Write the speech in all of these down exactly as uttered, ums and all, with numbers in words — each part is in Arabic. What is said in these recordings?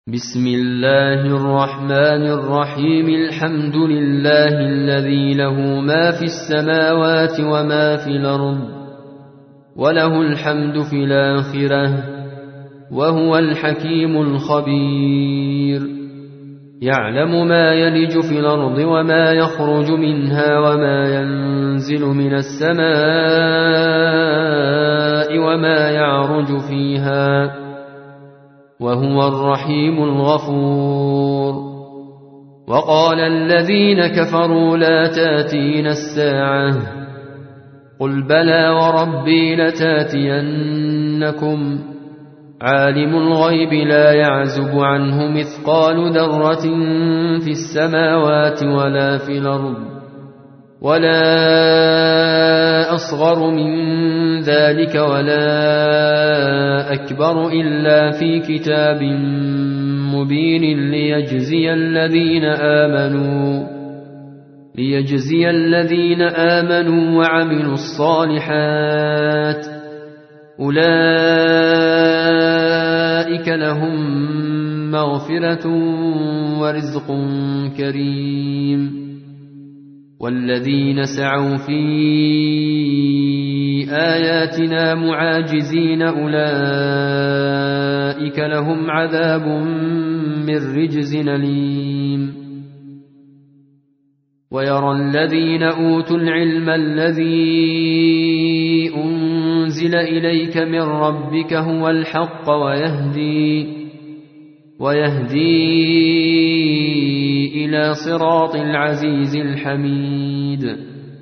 بسم الله الرحمن الرحيم. الحمد لله الذي له ما في السماوات وما في الأرض وله الحمد في الآخرة وهو الحكيم الخبير. يعلم ما يلج في الأرض وما يخرج منها وما ينزل من السماء وما يعرج فيها وهو الرحيم الغفور. وقال الذين كفروا لا تاتين الساعة قل بلى وربي لتاتينكم عالم الغيب لا يعزب عنه مثقال ذرة في السماوات ولا في الأرض ولا أصغر من ذلك ولا أكبر إلا في كتاب مبين ليجزي الذين آمنوا ليجزي الذين آمنوا وعملوا الصالحات أولئك لهم مغفرة ورزق كريم. والذين سعوا في آياتنا معاجزين أولئك لهم عذاب من رجز أليم. ويرى الذين أوتوا العلم الذي أنزل إليك من ربك هو الحق ويهدي ويهدي إلى صراط العزيز الحميد.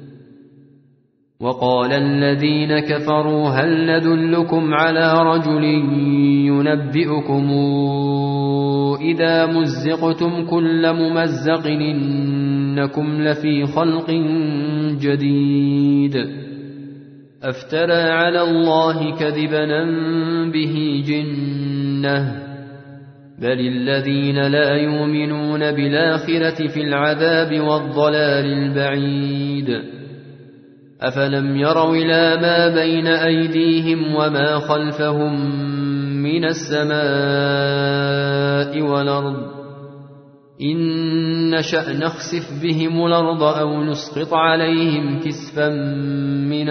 وقال الذين كفروا هل ندلكم على رجل ينبئكم إذا مزقتم كل ممزق إنكم لفي خلق جديد أفترى على الله كذبا به جنة بل الذين لا يؤمنون بالآخرة في العذاب والضلال البعيد. أفلم يروا إلى ما بين أيديهم وما خلفهم من السماء والأرض إن نشأ نخسف بهم الأرض أو نسقط عليهم كسفا من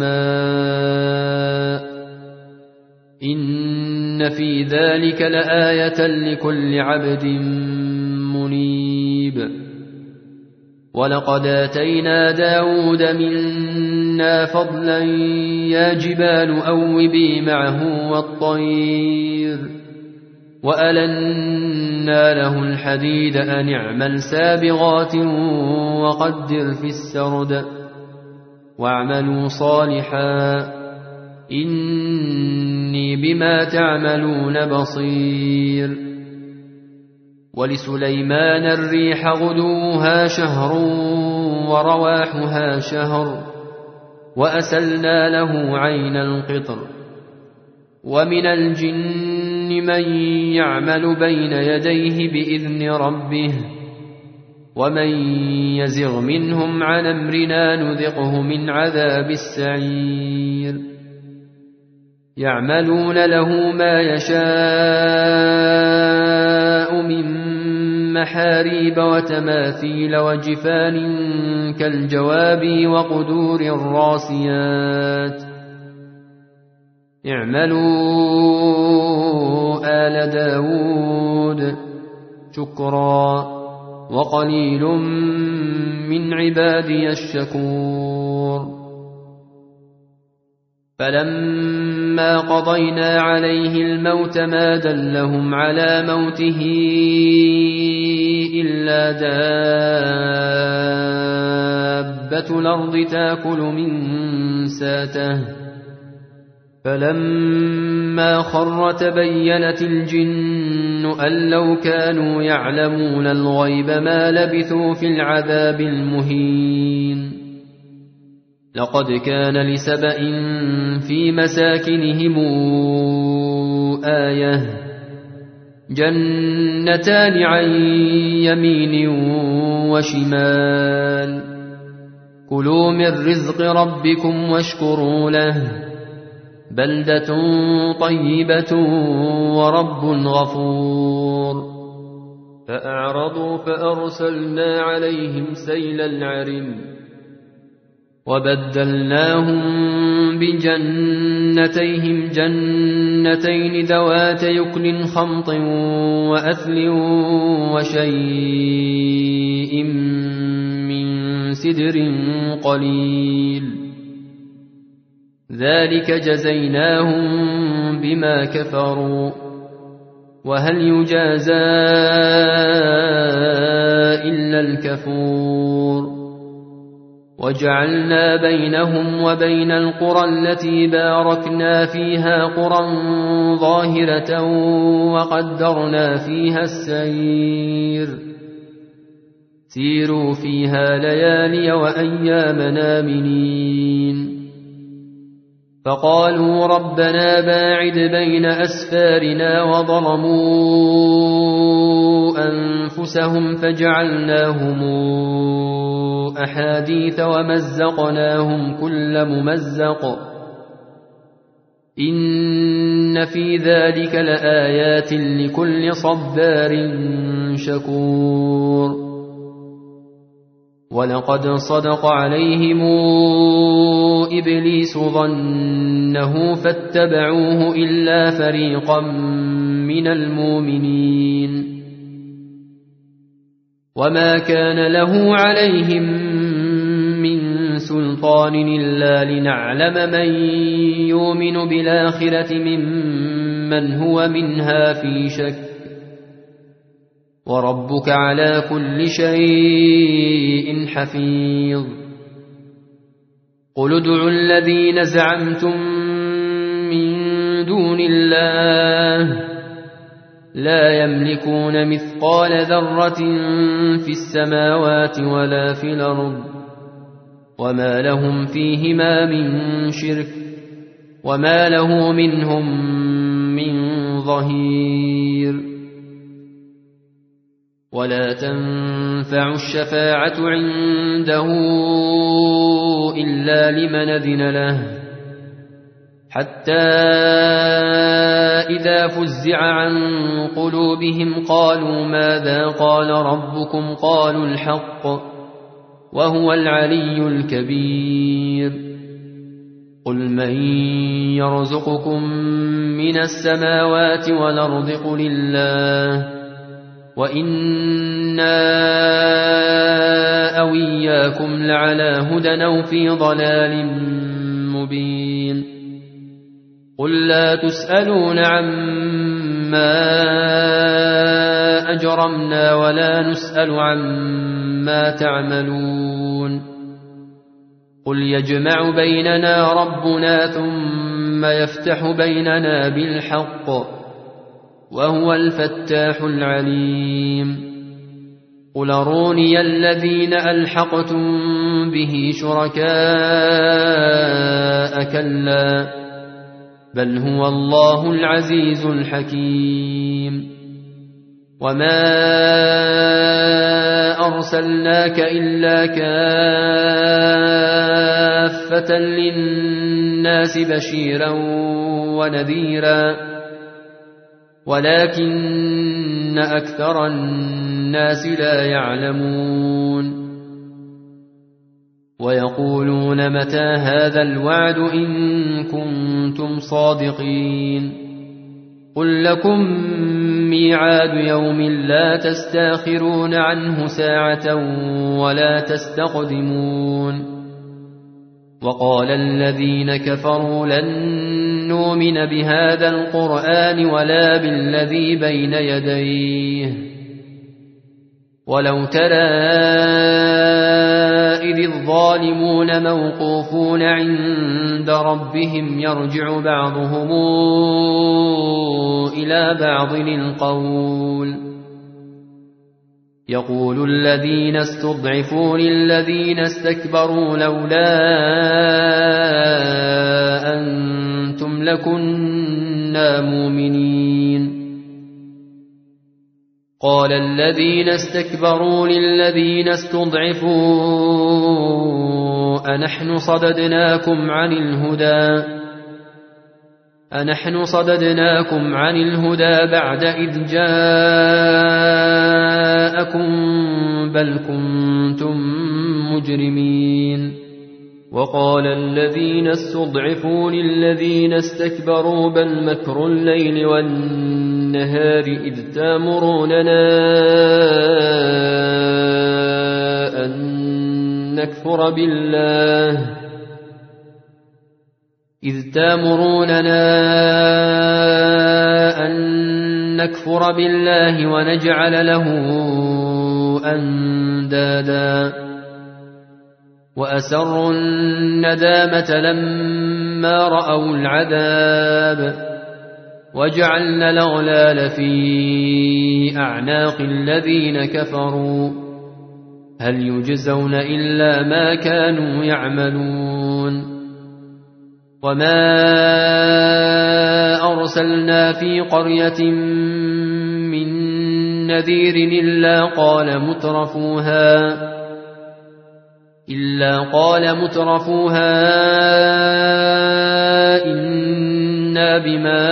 السماء إن في ذلك لآية لكل عبد منيب. ولقد آتينا داود منا فضلا يا جبال أوبي معه والطير وألنا له الحديد أن اعمل سابغات وقدر في السرد واعملوا صالحا إني بما تعملون بصير. ولسليمان الريح غدوها شهر ورواحها شهر وأسلنا له عين القطر. ومن الجن من يعمل بين يديه بإذن ربه ومن يزغ منهم عن أمرنا نذقه من عذاب السعير. يعملون له ما يشاء من محاريب وتماثيل وجفان كالجواب وقدور الراسيات. اعملوا آل داود شكرا وقليل من عبادي الشكور. فلما قضينا عليه الموت ما دلهم على موته إلا دابة الأرض تأكل من ساته فلما خر تبينت الجن أن لو كانوا يعلمون الغيب ما لبثوا في العذاب المهين. لقد كان لسبإ في مساكنهم آية جنتان عن يمين وشمال كلوا من رزق ربكم واشكروا له بلدة طيبة ورب غفور. فأعرضوا فأرسلنا عليهم سيل العرم وبدلناهم بجنتيهم جنتين ذوات يكل خمط وأثل وشيء من سدر قليل ذلك جزيناهم بما كفروا وهل يجازى إلا الكفور. وجعلنا بينهم وبين القرى التي باركنا فيها قرى ظاهرة وقدرنا فيها السير سيروا فيها ليالي وأيام آمنين. فقالوا ربنا باعد بين أسفارنا وظلموا أنفسهم فجعلناهم أحاديث ومزقناهم كل ممزق إن في ذلك لآيات لكل صبار شكور. ولقد صدق عليهم إبليس ظنه فاتبعوه إلا فريقا من المؤمنين وما كان له عليهم من سلطان إلا لنعلم من يؤمن بالآخرة ممن هو منها في شك وربك على كل شيء حفيظ. قل ادعوا الذين زعمتم من دون الله لا يملكون مثقال ذرة في السماوات ولا في الأرض وما لهم فيهما من شرك وما له منهم من ظهير. ولا تنفع الشفاعة عنده إلا لمن أذن له حتى إذا فزع عن قلوبهم قالوا ماذا قال ربكم قالوا الحق وهو العلي الكبير. قل من يرزقكم من السماوات والأرض قل الله وإنا أو إياكم لعلى هدى أو في ضلال مبين. قل لا تسألون عما أجرمنا ولا نسأل عما تعملون. قل يجمع بيننا ربنا ثم يفتح بيننا بالحق وهو الفتاح العليم. قل أروني الذين ألحقتم به شركاء كلا بل هو الله العزيز الحكيم. وما أرسلناك إلا كافة للناس بشيرا ونذيرا ولكن أكثر الناس لا يعلمون. ويقولون متى هذا الوعد إن كنتم صادقين. قل لكم ميعاد يوم لا تستاخرون عنه ساعة ولا تستقدمون. وقال الذين كفروا لن نؤمن بهذا القرآن ولا بالذي بين يديه ولو ترى إذ الظالمون موقوفون عند ربهم يرجع بعضهم إلى بعض القول يقول الذين استضعفوا للذين استكبروا لولا أنتم لكنا مؤمنين. قال الذين استكبروا للذين استضعفوا أنحن صددناكم عن الهدى أنحن صددناكم عن الهدى بعد إذ جاءكم بل كنتم مجرمين وقال الذين استضعفوا للذين استكبروا بل مكر الليل والنهار إذ تأمروننا أن نكفر بالله إذ تأمروننا أن نكفر بالله ونجعل له أندادا وأسروا الندامة لما رأوا العذاب وجعلنا الأغلال في أعناق الذين كفروا هل يجزون إلا ما كانوا يعملون وما أرسلنا في قرية من نذير إلا قال مترفوها إلا قال مترفوها إنا بما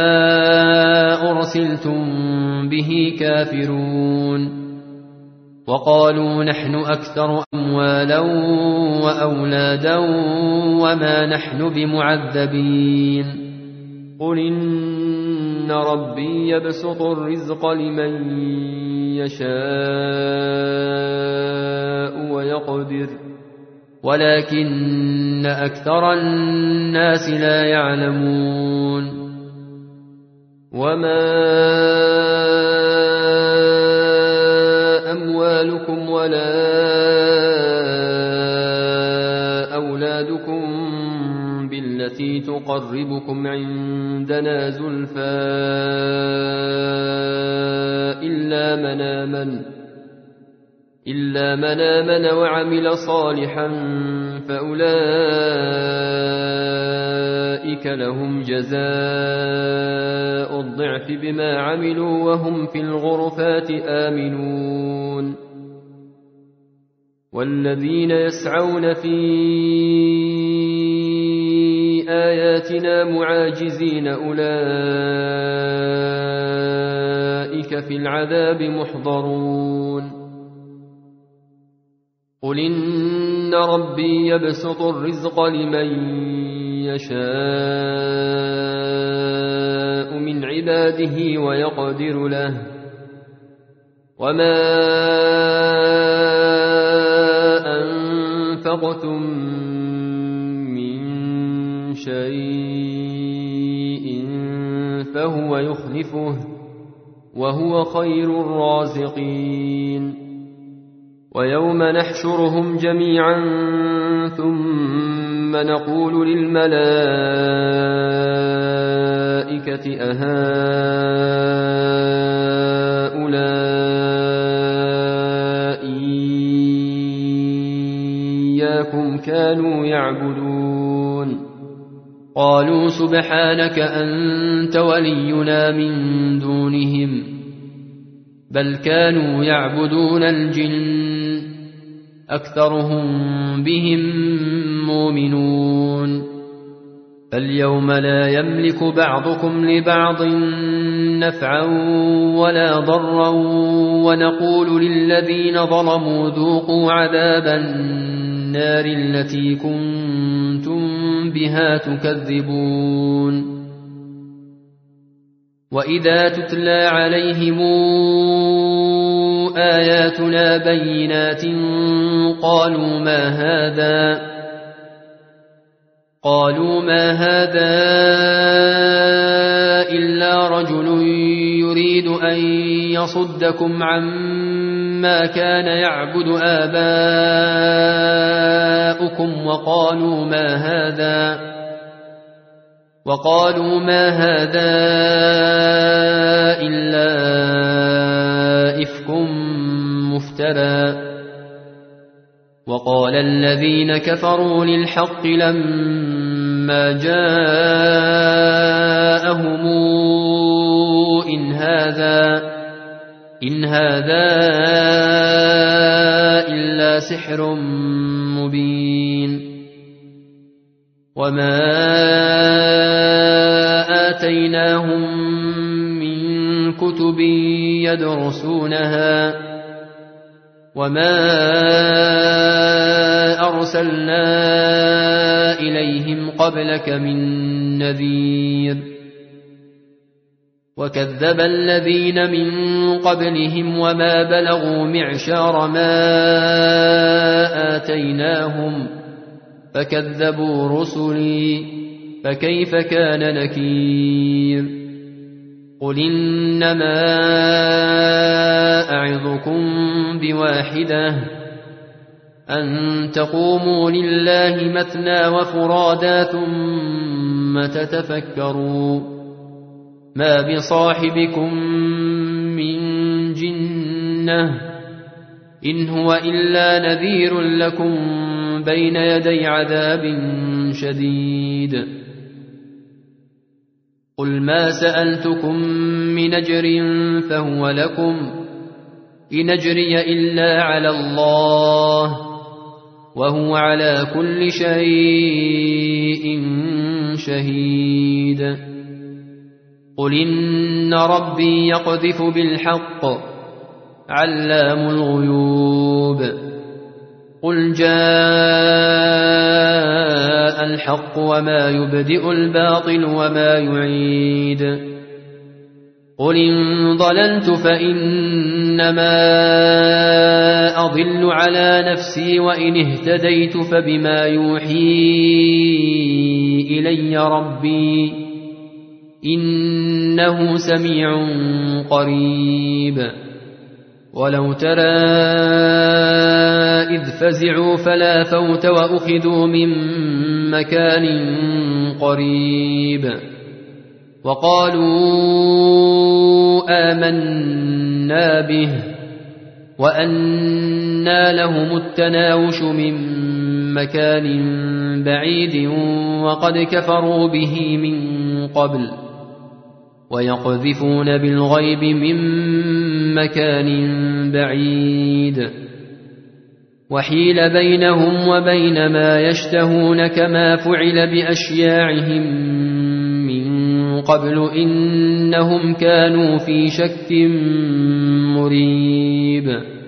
أرسلتم به كافرون وقالوا نحن أكثر أموالا وأولادا وما نحن بمعذبين قل إن ربي يبسط الرزق لمن يشاء ويقدر ولكن أكثر الناس لا يعلمون وما أموالكم ولا أولادكم بالتي تقربكم عندنا زلفى إلا من آمن إلا من آمن وعمل صالحا فأولئك لهم جزاء الضعف بما عملوا وهم في الغرفات آمنون والذين يسعون في آياتنا معاجزين أولئك في العذاب محضرون قل إن ربي يبسط الرزق لمن يشاء من عباده ويقدر له وما أنفقتم من شيء فهو يخلفه وهو خير الرازقين ويوم نحشرهم جميعا ثم نقول للملائكة أهؤلاء إياكم كانوا يعبدون قالوا سبحانك أنت ولينا من دونهم بل كانوا يعبدون الجن أكثرهم بهم مؤمنون فاليوم لا يملك بعضكم لبعض نفعا ولا ضرا ونقول للذين ظلموا ذوقوا عذاب النار التي كنتم بها تكذبون وإذا تتلى عليهم آياتنا بينات قالوا ما هذا قالوا ما هذا إلا رجل يريد أن يصدكم عما كان يعبد آباؤكم وقالوا ما هذا وقالوا ما هذا إلا إفك مفترى وقال الذين كفروا للحق لما جاءهم إن هذا إن هذا إلا سحر مبين وما آتيناهم من كتب يدرسونها وما أرسلنا إليهم قبلك من نذير وكذب الذين من قبلهم وما بلغوا معشار ما آتيناهم فكذبوا رسلي فكيف كان نكير قل إنما أعظكم بواحدة أن تقوموا لله مثنى وفرادا ثم تتفكروا ما بصاحبكم من جنة إن هو إلا نذير لكم بين يدي عذاب شديد قل ما سألتكم من أجر فهو لكم إن أجري إلا على الله وهو على كل شيء شهيد قل إن ربي يقذف بالحق علام الغيوب قل جاء الحق وما يبدئ الباطل وما يعيد قل إن ضللت فإنما أضل على نفسي وإن اهتديت فبما يوحي إلي ربي إنه سميع قريب ولو ترى إذ فزعوا فلا فوت وأخذوا من مكان قريب وقالوا آمنا به وأنى لهم التناوش من مكان بعيد وقد كفروا به من قبل ويقذفون بالغيب من مكان بعيد وحيل بينهم وبين ما يشتهون كما فعل بأشياعهم من قبل إنهم كانوا في شك مريب